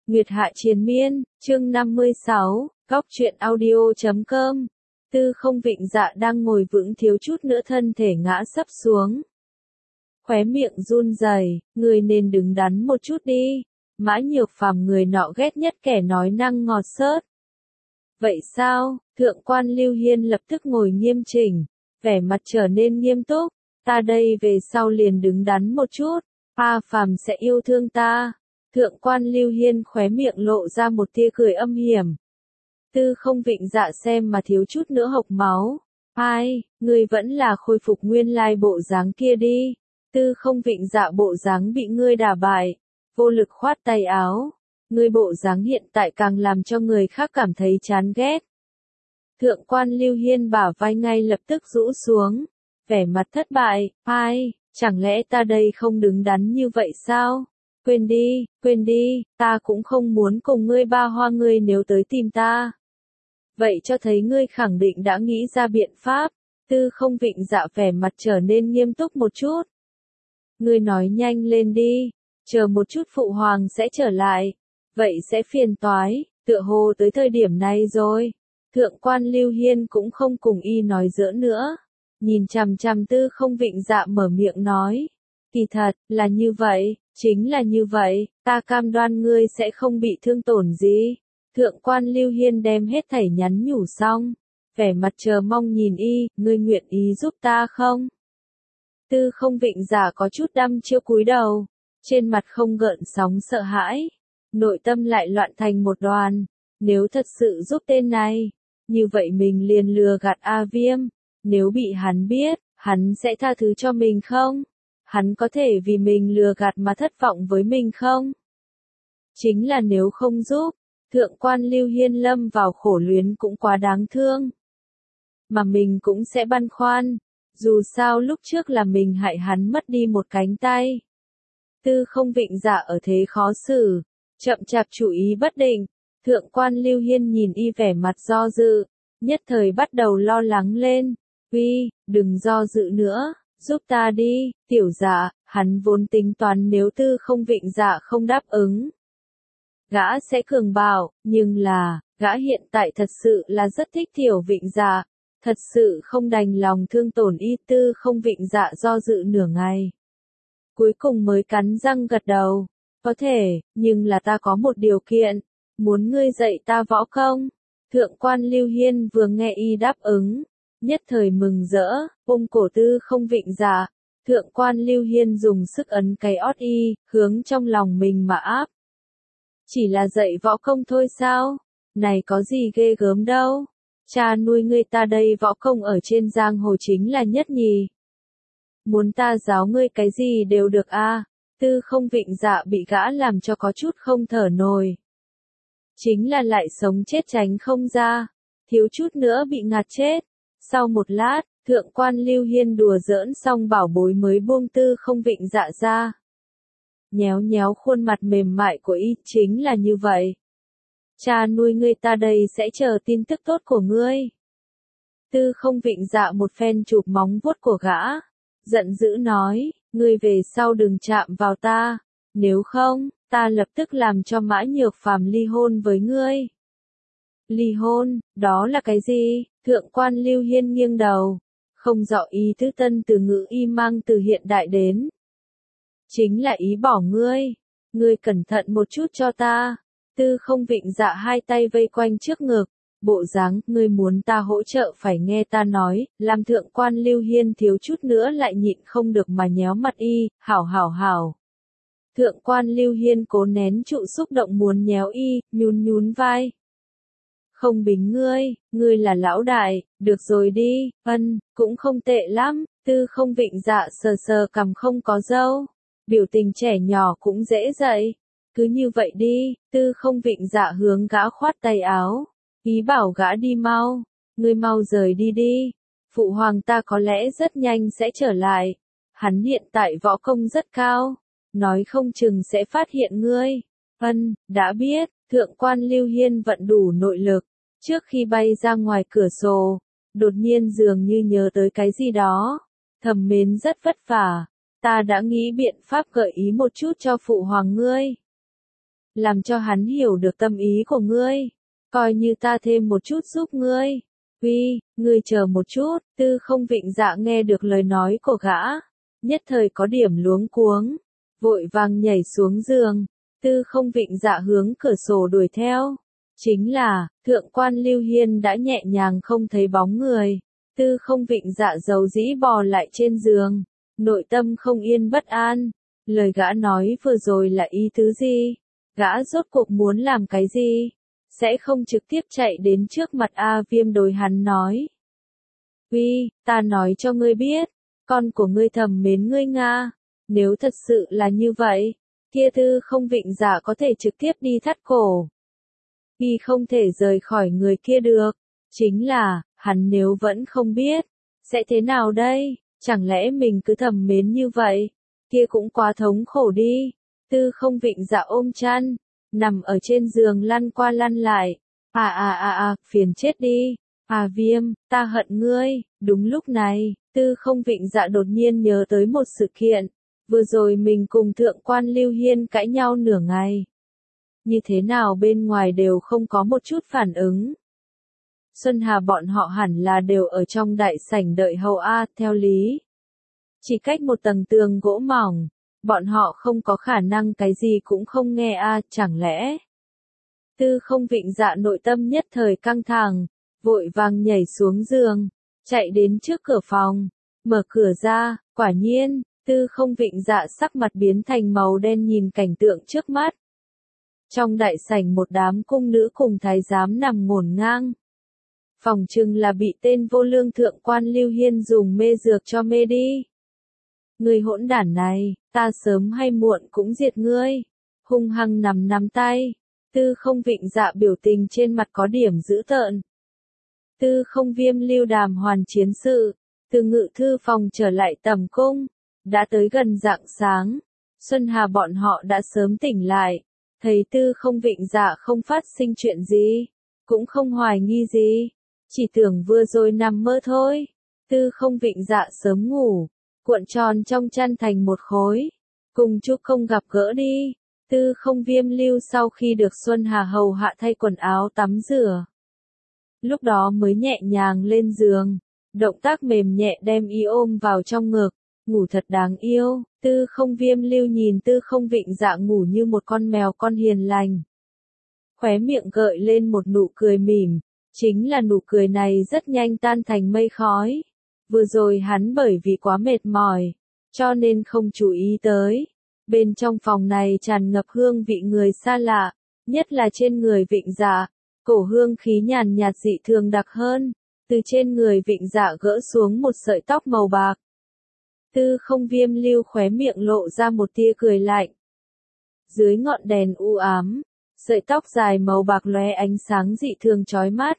Nguyệt Hạ Triền Miên, chương 56, góc truyện audio.com. Tư Không Vịnh Dạ đang ngồi vững thiếu chút nữa thân thể ngã sấp xuống. Khóe miệng run rẩy, người nên đứng đắn một chút đi. Mã Nhược Phàm người nọ ghét nhất kẻ nói năng ngọt xớt. Vậy sao? Thượng quan Lưu Hiên lập tức ngồi nghiêm chỉnh, vẻ mặt trở nên nghiêm túc. Ta đây về sau liền đứng đắn một chút, A Phàm sẽ yêu thương ta. Thượng quan Lưu Hiên khóe miệng lộ ra một tia cười âm hiểm. Tư Không Vịnh Dạ xem mà thiếu chút nữa hộc máu. Ai, ngươi vẫn là khôi phục nguyên lai bộ dáng kia đi. Tư Không Vịnh Dạ bộ dáng bị ngươi đả bại, vô lực khoát tay áo. Ngươi bộ dáng hiện tại càng làm cho người khác cảm thấy chán ghét. Thượng quan Lưu Hiên bả vai ngay lập tức rũ xuống, vẻ mặt thất bại. Ai, chẳng lẽ ta đây không đứng đắn như vậy sao? Quên đi, ta cũng không muốn cùng ngươi ba hoa, ngươi nếu tới tìm ta. Vậy cho thấy ngươi khẳng định đã nghĩ ra biện pháp. Tư Không Vịnh Dạ vẻ mặt trở nên nghiêm túc một chút. Ngươi nói nhanh lên đi, chờ một chút phụ hoàng sẽ trở lại. Vậy sẽ phiền toái, tựa hồ tới thời điểm này rồi. Thượng quan Lưu Hiên cũng không cùng y nói giỡn nữa. Nhìn chằm chằm Tư Không Vịnh Dạ mở miệng nói. Kỳ thật, là như vậy, chính là như vậy, ta cam đoan ngươi sẽ không bị thương tổn gì. Thượng quan Lưu Hiên đem hết thảy nhắn nhủ xong, vẻ mặt chờ mong nhìn y, ngươi nguyện ý giúp ta không? Tư Không Vịnh Dạ có chút đăm chiêu cúi đầu, trên mặt không gợn sóng sợ hãi, nội tâm lại loạn thành một đoàn. Nếu thật sự giúp tên này, như vậy mình liền lừa gạt A Viêm. Nếu bị hắn biết, hắn sẽ tha thứ cho mình không? Hắn có thể vì mình lừa gạt mà thất vọng với mình không? Chính là nếu không giúp, thượng quan Lưu Hiên lâm vào khổ luyến cũng quá đáng thương. Mà mình cũng sẽ băn khoăn, dù sao lúc trước là mình hại hắn mất đi một cánh tay. Tư Không Vịnh Dạ ở thế khó xử, chậm chạp chủ ý bất định. Thượng quan Lưu Hiên nhìn y vẻ mặt do dự, nhất thời bắt đầu lo lắng lên. Uy, đừng do dự nữa, giúp ta đi, tiểu Dạ. Hắn vốn tính toán nếu Tư Không Vịnh Dạ không đáp ứng, gã sẽ cường bạo, nhưng là, gã hiện tại thật sự là rất thích Tiểu Vịnh Dạ, thật sự không đành lòng thương tổn y. Tư Không Vịnh Dạ do dự nửa ngày, cuối cùng mới cắn răng gật đầu. Có thể, nhưng là ta có một điều kiện, muốn ngươi dạy ta võ công. Thượng quan Lưu Hiên vừa nghe y đáp ứng, nhất thời mừng rỡ, ôm cổ Tư Không Vịnh Dạ. Thượng quan Lưu Hiên dùng sức ấn cái ót y, hướng trong lòng mình mà áp. Chỉ là dạy võ công thôi sao? Này có gì ghê gớm đâu. Cha nuôi ngươi ta đây võ công ở trên giang hồ chính là nhất nhì. Muốn ta giáo ngươi cái gì đều được a. Tư Không Vịnh Dạ bị gã làm cho có chút không thở nổi. Chính là lại sống chết tránh không ra, thiếu chút nữa bị ngạt chết. Sau một lát, thượng quan Lưu Hiên đùa giỡn xong bảo bối mới buông Tư Không Vịnh Dạ ra. Nhéo nhéo khuôn mặt mềm mại của y, chính là như vậy. Cha nuôi ngươi ta đây sẽ chờ tin tức tốt của ngươi. Tư Không Vịnh Dạ một phen chụp móng vuốt của gã, giận dữ nói, ngươi về sau đừng chạm vào ta, nếu không, ta lập tức làm cho Mã Nhược Phàm ly hôn với ngươi. Ly hôn, đó là cái gì? Thượng quan Lưu Hiên nghiêng đầu, không rõ ý tứ tân từ ngữ y mang từ hiện đại đến. Chính là ý bỏ ngươi cẩn thận một chút cho ta. Tư Không Vịnh Dạ hai tay vây quanh trước ngực, bộ dáng, ngươi muốn ta hỗ trợ phải nghe ta nói, làm thượng quan Lưu Hiên thiếu chút nữa lại nhịn không được mà nhéo mặt y, hảo. Thượng quan Lưu Hiên cố nén trụ xúc động muốn nhéo y, nhún vai. Không bính ngươi là lão đại, được rồi đi, cũng không tệ lắm. Tư Không Vịnh Dạ sờ cằm không có râu, biểu tình trẻ nhỏ cũng dễ dạy. Cứ như vậy đi. Tư Không Vịnh Dạ hướng gã khoát tay áo, ý bảo gã đi mau, ngươi mau rời đi đi. Phụ hoàng ta có lẽ rất nhanh sẽ trở lại, hắn hiện tại võ công rất cao, nói không chừng sẽ phát hiện ngươi. Đã biết. Thượng quan Lưu Hiên vận đủ nội lực, trước khi bay ra ngoài cửa sổ, đột nhiên dường như nhớ tới cái gì đó, thầm mến rất vất vả, ta đã nghĩ biện pháp gợi ý một chút cho phụ hoàng ngươi. làm cho hắn hiểu được tâm ý của ngươi. Coi như ta thêm một chút giúp ngươi. Uy, ngươi chờ một chút, Tư Không Vịnh Dạ nghe được lời nói của gã, nhất thời có điểm luống cuống, vội vàng nhảy xuống giường. Tư Không Vịnh Dạ hướng cửa sổ đuổi theo. Chính là, thượng quan Lưu Hiên đã nhẹ nhàng không thấy bóng người. Tư Không Vịnh Dạ giấu dĩ bò lại trên giường, nội tâm không yên bất an. Lời gã nói vừa rồi là ý tứ gì? Gã rốt cuộc muốn làm cái gì? Sẽ không trực tiếp chạy đến trước mặt A Viêm đối hắn nói. Uy, ta nói cho ngươi biết, con của ngươi thầm mến ngươi Nga. Nếu thật sự là như vậy, kia Tư Không Vịnh Dạ có thể trực tiếp đi thắt cổ. Y không thể rời khỏi người kia được. Chính là, hắn nếu vẫn không biết, sẽ thế nào đây? Chẳng lẽ mình cứ thầm mến như vậy? Kia cũng quá thống khổ đi. Tư Không Vịnh Dạ ôm chăn, nằm ở trên giường lăn qua lăn lại. Phiền chết đi. Viêm, ta hận ngươi. Đúng lúc này, Tư Không Vịnh Dạ đột nhiên nhớ tới một sự kiện. Vừa rồi mình cùng thượng quan Lưu Hiên cãi nhau nửa ngày. Như thế nào bên ngoài đều không có một chút phản ứng. Xuân Hà bọn họ hẳn là đều ở trong đại sảnh đợi hầu theo lý. Chỉ cách một tầng tường gỗ mỏng, bọn họ không có khả năng cái gì cũng không nghe chẳng lẽ. Tư Không Vịnh Dạ nội tâm nhất thời căng thẳng, vội vàng nhảy xuống giường, chạy đến trước cửa phòng, mở cửa ra, quả nhiên, Tư Không Vịnh Dạ sắc mặt biến thành màu đen nhìn cảnh tượng trước mắt. Trong đại sảnh một đám cung nữ cùng thái giám nằm ngổn ngang. Phòng chừng là bị tên vô lương thượng quan Lưu Hiên dùng mê dược cho mê đi. Người hỗn đản này, ta sớm hay muộn cũng diệt ngươi. Hung hăng nắm tay. Tư Không Vịnh Dạ biểu tình trên mặt có điểm dữ tợn. Tư Không Viêm lưu đàm hoàn chiến sự, từ ngự thư phòng trở lại tầm cung, đã tới gần rạng sáng. Xuân Hà bọn họ đã sớm tỉnh lại, thấy Tư Không Vịnh Dạ không phát sinh chuyện gì, cũng không hoài nghi gì, chỉ tưởng vừa rồi nằm mơ thôi. Tư Không Vịnh Dạ sớm ngủ, cuộn tròn trong chăn thành một khối, cùng chúc không gặp gỡ đi. Tư Không Viêm lưu sau khi được Xuân Hà hầu hạ thay quần áo tắm rửa, lúc đó mới nhẹ nhàng lên giường, động tác mềm nhẹ đem y ôm vào trong ngực, ngủ thật đáng yêu. Tư Không Viêm lưu nhìn Tư Không Vịnh Dạ ngủ như một con mèo con hiền lành, khóe miệng gợi lên một nụ cười mỉm, chính là nụ cười này rất nhanh tan thành mây khói. Vừa rồi hắn bởi vì quá mệt mỏi, cho nên không chú ý tới. Bên trong phòng này tràn ngập hương vị người xa lạ, nhất là trên người Vịnh Dạ, cổ hương khí nhàn nhạt dị thường đặc hơn, từ trên người Vịnh Dạ gỡ xuống một sợi tóc màu bạc. Tư Không Viêm lưu khóe miệng lộ ra một tia cười lạnh. Dưới ngọn đèn u ám, sợi tóc dài màu bạc lóe ánh sáng dị thường chói mắt.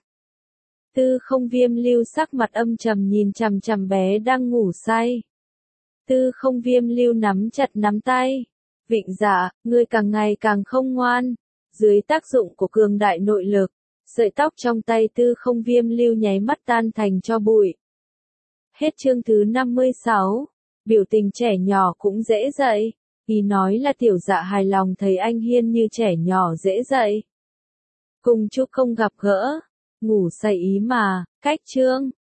Tư Không Viêm lưu sắc mặt âm trầm nhìn chằm chằm bé đang ngủ say. Tư Không Viêm lưu nắm chặt nắm tay. Vịnh Dạ, ngươi càng ngày càng không ngoan. Dưới tác dụng của cường đại nội lực, sợi tóc trong tay Tư Không Viêm lưu nháy mắt tan thành tro bụi. Hết chương thứ 56. Biểu tình trẻ nhỏ cũng dễ dậy. Ý nói là Tiểu Dạ hài lòng thấy anh Hiên như trẻ nhỏ dễ dậy. Cùng chúc không gặp gỡ. Ngủ say ý mà, cách chương.